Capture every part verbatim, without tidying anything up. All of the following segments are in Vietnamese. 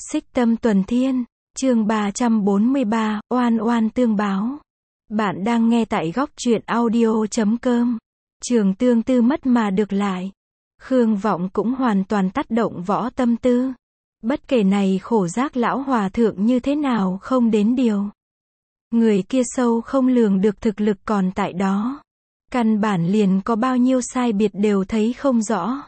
Xích Tâm Tuần Thiên, chương ba trăm bốn mươi ba, oan oan tương báo. Bạn đang nghe tại góc truyện audio chấm com. Trường Tương Tư mất mà được lại. Khương Vọng cũng hoàn toàn tác động Võ Tâm Tư. Bất kể này khổ giác lão hòa thượng như thế nào không đến điều. Người kia sâu không lường được thực lực còn tại đó. Căn bản liền có bao nhiêu sai biệt đều thấy không rõ.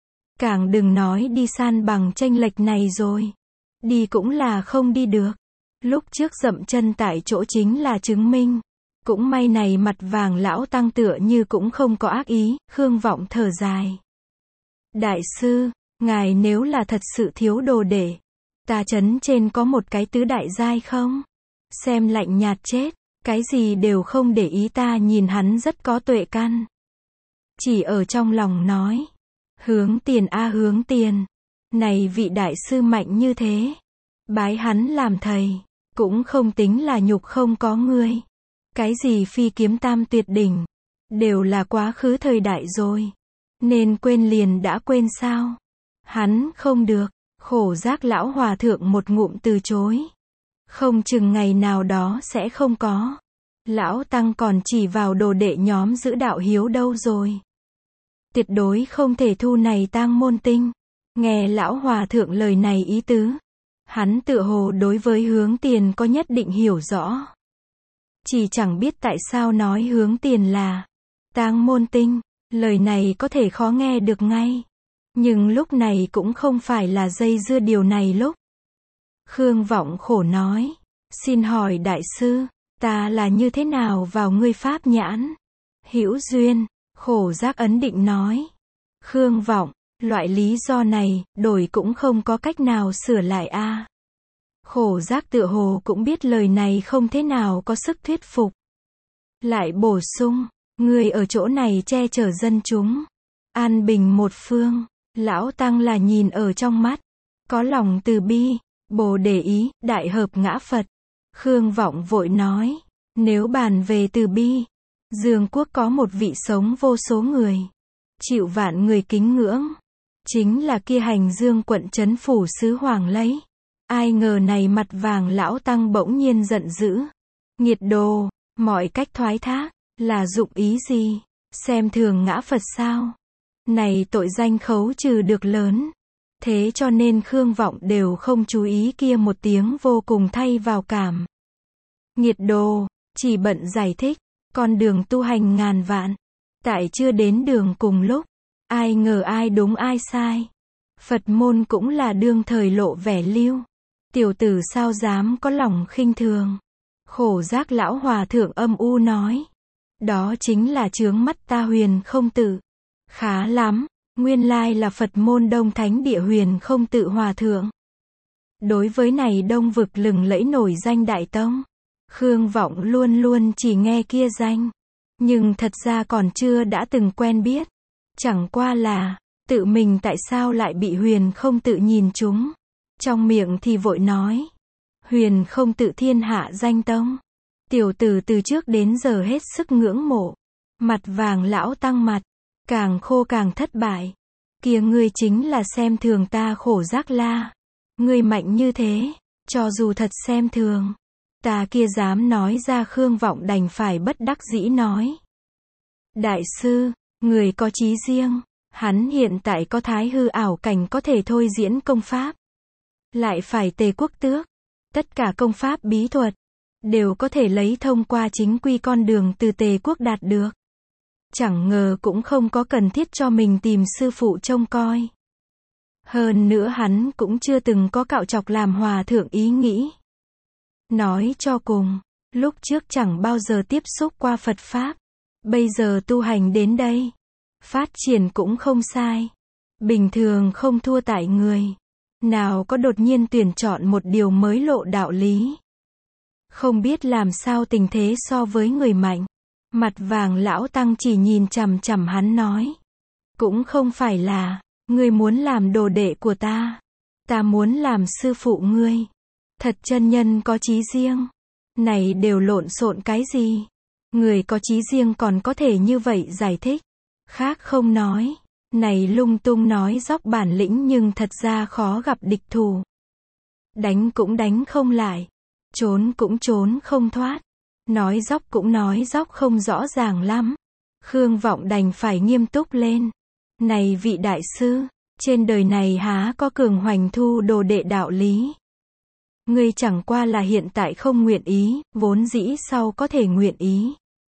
Càng đừng nói đi san bằng chênh lệch này rồi. Đi cũng là không đi được. Lúc trước dậm chân tại chỗ chính là chứng minh. Cũng may này mặt vàng lão tăng tựa như cũng không có ác ý, Khương Vọng thở dài. Đại sư, ngài nếu là thật sự thiếu đồ để, ta trấn trên có một cái tứ đại giai không? Xem lạnh nhạt chết, cái gì đều không để ý, ta nhìn hắn rất có tuệ căn. Chỉ ở trong lòng nói, hướng tiền a hướng tiền, này vị đại sư mạnh như thế, bái hắn làm thầy, cũng không tính là nhục không có ngươi. Cái gì phi kiếm tam tuyệt đỉnh, đều là quá khứ thời đại rồi. Nên quên liền đã quên sao? Hắn không được, khổ giác lão hòa thượng một ngụm từ chối. Không chừng ngày nào đó sẽ không có. Lão tăng còn chỉ vào đồ đệ nhóm giữ đạo hiếu đâu rồi. Tuyệt đối không thể thu này tang môn tinh. Nghe lão hòa thượng lời này ý tứ. Hắn tựa hồ đối với hướng tiền có nhất định hiểu rõ. Chỉ chẳng biết tại sao nói hướng tiền là tang môn tinh, lời này có thể khó nghe được ngay. Nhưng lúc này cũng không phải là dây dưa điều này lúc. Khương Vọng khổ nói, xin hỏi đại sư, ta là như thế nào vào ngươi pháp nhãn? Hữu duyên, khổ giác ấn định nói. Khương Vọng, loại lý do này, đổi cũng không có cách nào sửa lại a. À. Khổ giác tựa hồ cũng biết lời này không thế nào có sức thuyết phục. Lại bổ sung, người ở chỗ này che chở dân chúng. An bình một phương, lão tăng là nhìn ở trong mắt. Có lòng từ bi, bồ để ý, đại hợp ngã Phật. Khương Vọng vội nói, nếu bàn về từ bi, Dương quốc có một vị sống vô số người. Chịu vạn người kính ngưỡng. Chính là kia hành Dương quận trấn phủ sứ Hoàng Lấy. Ai ngờ này mặt vàng lão tăng bỗng nhiên giận dữ. Nghiệt đồ, mọi cách thoái thác, là dụng ý gì? Xem thường ngã Phật sao? Này tội danh khấu trừ được lớn. Thế cho nên Khương Vọng đều không chú ý kia một tiếng vô cùng thay vào cảm. Nghiệt đồ, chỉ bận giải thích, con đường tu hành ngàn vạn. Tại chưa đến đường cùng lúc, ai ngờ ai đúng ai sai. Phật môn cũng là đương thời lộ vẻ lưu. Tiểu tử sao dám có lòng khinh thường. Khổ giác lão hòa thượng âm u nói. Đó chính là chướng mắt ta Huyền Không Tự. Khá lắm, nguyên lai là Phật môn Đông Thánh Địa Huyền Không Tự hòa thượng. Đối với này đông vực lừng lẫy nổi danh đại tông, Khương Vọng luôn luôn chỉ nghe kia danh. Nhưng thật ra còn chưa đã từng quen biết. Chẳng qua là, tự mình tại sao lại bị Huyền Không Tự nhìn chúng. Trong miệng thì vội nói. Huyền Không Tự thiên hạ danh tông. Tiểu tử từ trước đến giờ hết sức ngưỡng mộ. Mặt vàng lão tăng mặt. Càng khô càng thất bại. Kìa ngươi chính là xem thường ta khổ giác la. Ngươi mạnh như thế. Cho dù thật xem thường. Ta kia dám nói ra. Khương Vọng đành phải bất đắc dĩ nói. Đại sư, người có chí riêng. Hắn hiện tại có thái hư ảo cảnh có thể thôi diễn công pháp. Lại phải tề quốc tước. Tất cả công pháp bí thuật đều có thể lấy thông qua chính quy con đường từ tề quốc đạt được. Chẳng ngờ cũng không có cần thiết cho mình tìm sư phụ trông coi. Hơn nữa hắn cũng chưa từng có cạo chọc làm hòa thượng ý nghĩ. Nói cho cùng, lúc trước chẳng bao giờ tiếp xúc qua Phật Pháp. Bây giờ tu hành đến đây. Phát triển cũng không sai. Bình thường không thua tại người. Nào có đột nhiên tuyển chọn một điều mới lộ đạo lý. Không biết làm sao tình thế so với người mạnh. Mặt vàng lão tăng chỉ nhìn chằm chằm hắn nói. Cũng không phải là, ngươi muốn làm đồ đệ của ta. Ta muốn làm sư phụ ngươi. Thật chân nhân có chí riêng. Này đều lộn xộn cái gì? Người có chí riêng còn có thể như vậy giải thích. Khác không nói. Này lung tung nói dóc bản lĩnh nhưng thật ra khó gặp địch thủ. Đánh cũng đánh không lại. Trốn cũng trốn không thoát. Nói dóc cũng nói dóc không rõ ràng lắm. Khương Vọng đành phải nghiêm túc lên. Này vị đại sư, trên đời này há có cường hoành thu đồ đệ đạo lý. Ngươi chẳng qua là hiện tại không nguyện ý, vốn dĩ sau có thể nguyện ý.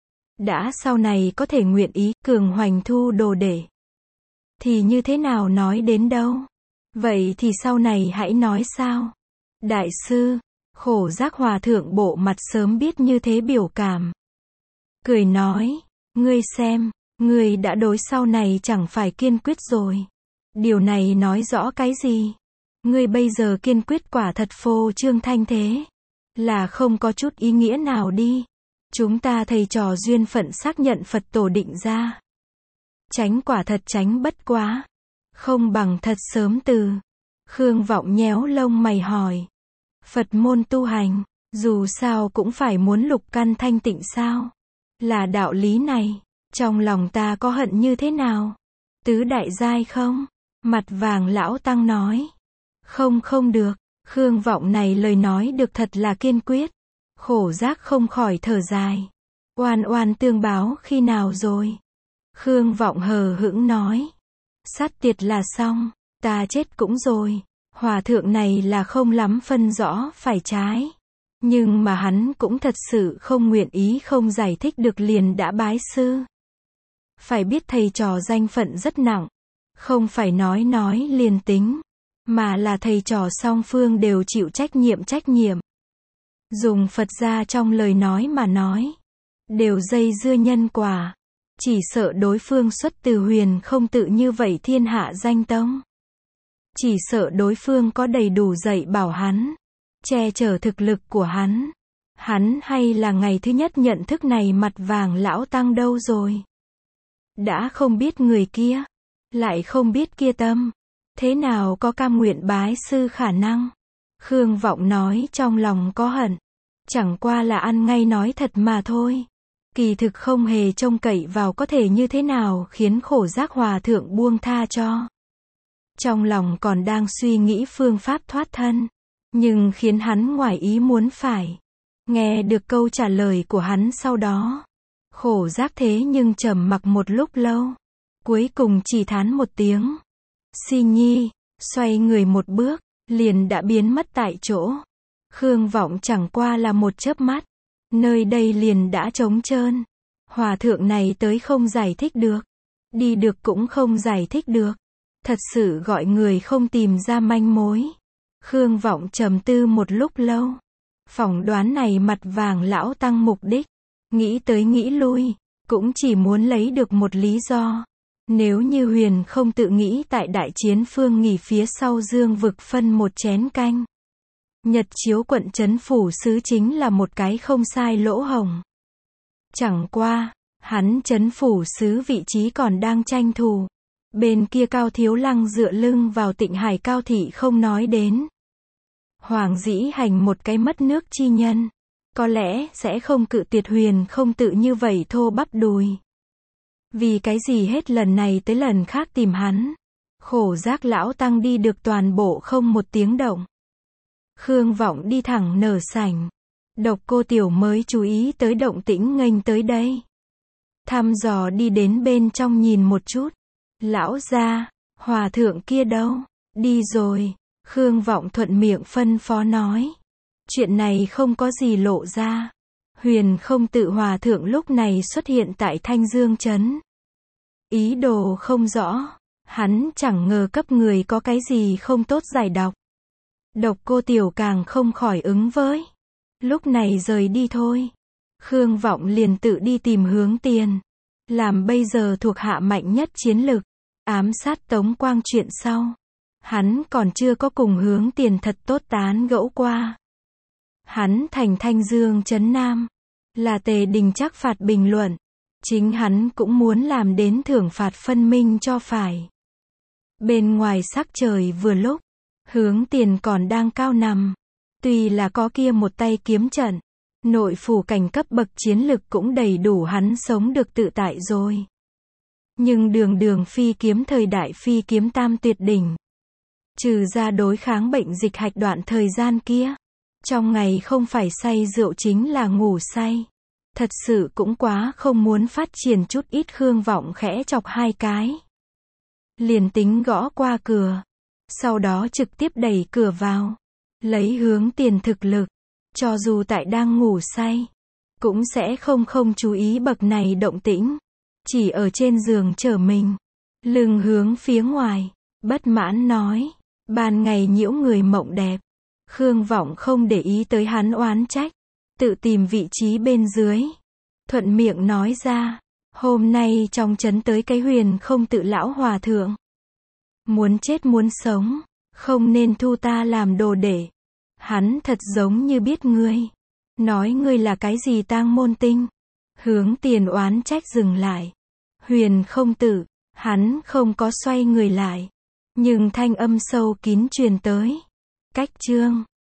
Đã sau này có thể nguyện ý, cường hoành thu đồ đệ. Thì như thế nào nói đến đâu? Vậy thì sau này hãy nói sao? Đại sư, Khổ Giác Hòa Thượng bộ mặt sớm biết như thế biểu cảm. Cười nói, ngươi xem, ngươi đã đối sau này chẳng phải kiên quyết rồi. Điều này nói rõ cái gì? Ngươi bây giờ kiên quyết quả thật phô trương thanh thế. Là không có chút ý nghĩa nào đi. Chúng ta thầy trò duyên phận xác nhận Phật tổ định ra. Tránh quả thật tránh bất quá. Không bằng thật sớm từ. Khương Vọng nhéo lông mày hỏi. Phật môn tu hành, dù sao cũng phải muốn lục căn thanh tịnh sao? Là đạo lý này. Trong lòng ta có hận như thế nào? Tứ đại giai không? Mặt vàng lão tăng nói. Không không được. Khương Vọng này lời nói được thật là kiên quyết. Khổ Giác không khỏi thở dài. Oan oan tương báo khi nào rồi? Khương Vọng hờ hững nói. Sát tiệt là xong, ta chết cũng rồi. Hòa thượng này là không lắm phân rõ phải trái. Nhưng mà hắn cũng thật sự không nguyện ý không giải thích được liền đã bái sư. Phải biết thầy trò danh phận rất nặng. Không phải nói nói liền tính. Mà là thầy trò song phương đều chịu trách nhiệm trách nhiệm. Dùng Phật gia trong lời nói mà nói. Đều dây dưa nhân quả. Chỉ sợ đối phương xuất từ huyền không tự như vậy thiên hạ danh tông. Chỉ sợ đối phương có đầy đủ dạy bảo hắn. Che chở thực lực của hắn. Hắn hay là ngày thứ nhất nhận thức này mặt vàng lão tăng đâu rồi. Đã không biết người kia. Lại không biết kia tâm. Thế nào có cam nguyện bái sư khả năng? Khương Vọng nói trong lòng có hận. Chẳng qua là ăn ngay nói thật mà thôi. Kỳ thực không hề trông cậy vào có thể như thế nào khiến Khổ Giác Hòa Thượng buông tha cho. Trong lòng còn đang suy nghĩ phương pháp thoát thân. Nhưng khiến hắn ngoài ý muốn phải. Nghe được câu trả lời của hắn sau đó. Khổ Giác thế nhưng trầm mặc một lúc lâu. Cuối cùng chỉ thán một tiếng. Si nhi, xoay người một bước, liền đã biến mất tại chỗ. Khương Vọng chẳng qua là một chớp mắt. Nơi đây liền đã trống trơn. Hòa thượng này tới không giải thích được. Đi được cũng không giải thích được. Thật sự gọi người không tìm ra manh mối. Khương Vọng trầm tư một lúc lâu. Phỏng đoán này mặt vàng lão tăng mục đích. Nghĩ tới nghĩ lui. Cũng chỉ muốn lấy được một lý do. Nếu như huyền không tự nghĩ tại đại chiến phương nghỉ phía sau dương vực phân một chén canh. Nhật chiếu quận trấn phủ sứ chính là một cái không sai lỗ hổng. Chẳng qua, hắn trấn phủ sứ vị trí còn đang tranh thủ. Bên kia Cao Thiếu Lăng dựa lưng vào Tịnh Hải Cao thị không nói đến. Hoàng Dĩ Hành một cái mất nước chi nhân. Có lẽ sẽ không cự tuyệt huyền không tự như vậy thô bắp đùi. Vì cái gì hết lần này tới lần khác tìm hắn. Khổ Giác lão tăng đi được toàn bộ không một tiếng động. Khương Vọng đi thẳng nở sảnh. Độc Cô Tiểu mới chú ý tới động tĩnh nghênh tới đây. Thăm dò đi đến bên trong nhìn một chút. Lão gia, hòa thượng kia đâu? Đi rồi. Khương Vọng thuận miệng phân phó nói. Chuyện này không có gì lộ ra. Huyền không tự hòa thượng lúc này xuất hiện tại Thanh Dương Trấn. Ý đồ không rõ. Hắn chẳng ngờ cấp người có cái gì không tốt giải độc. Độc Cô Tiểu càng không khỏi ứng với. Lúc này rời đi thôi. Khương Vọng liền tự đi tìm Hướng Tiền. Làm bây giờ thuộc hạ mạnh nhất chiến lực. Ám sát Tống Quang chuyện sau. Hắn còn chưa có cùng Hướng Tiền thật tốt tán gẫu qua. Hắn thành Thanh Dương Trấn Nam. Là Tề Đình Trác phạt bình luận. Chính hắn cũng muốn làm đến thưởng phạt phân minh cho phải. Bên ngoài sắc trời vừa lúc. Hướng Tiền còn đang cao nằm. Tuy là có kia một tay kiếm trận. Nội phủ cảnh cấp bậc chiến lực cũng đầy đủ hắn sống được tự tại rồi. Nhưng đường đường phi kiếm thời đại phi kiếm tam tuyệt đỉnh. Trừ ra đối kháng bệnh dịch hạch đoạn thời gian kia. Trong ngày không phải say rượu chính là ngủ say. Thật sự cũng quá không muốn phát triển chút ít. Khương Vọng khẽ chọc hai cái. Liền tính gõ qua cửa. Sau đó trực tiếp đẩy cửa vào. Lấy Hướng Tiền thực lực. Cho dù tại đang ngủ say. Cũng sẽ không không chú ý bậc này động tĩnh. Chỉ ở trên giường trở mình. Lưng hướng phía ngoài. Bất mãn nói. Ban ngày nhiễu người mộng đẹp. Khương Vọng không để ý tới hắn oán trách. Tự tìm vị trí bên dưới. Thuận miệng nói ra. Hôm nay trong trấn tới cái Huyền Không Tự lão hòa thượng. Muốn chết muốn sống. Không nên thu ta làm đồ để. Hắn thật giống như biết ngươi. Nói ngươi là cái gì tang môn tinh. Hướng Tiền oán trách dừng lại. Huyền Không Tự. Hắn không có xoay người lại. Nhưng thanh âm sâu kín truyền tới. Cách chương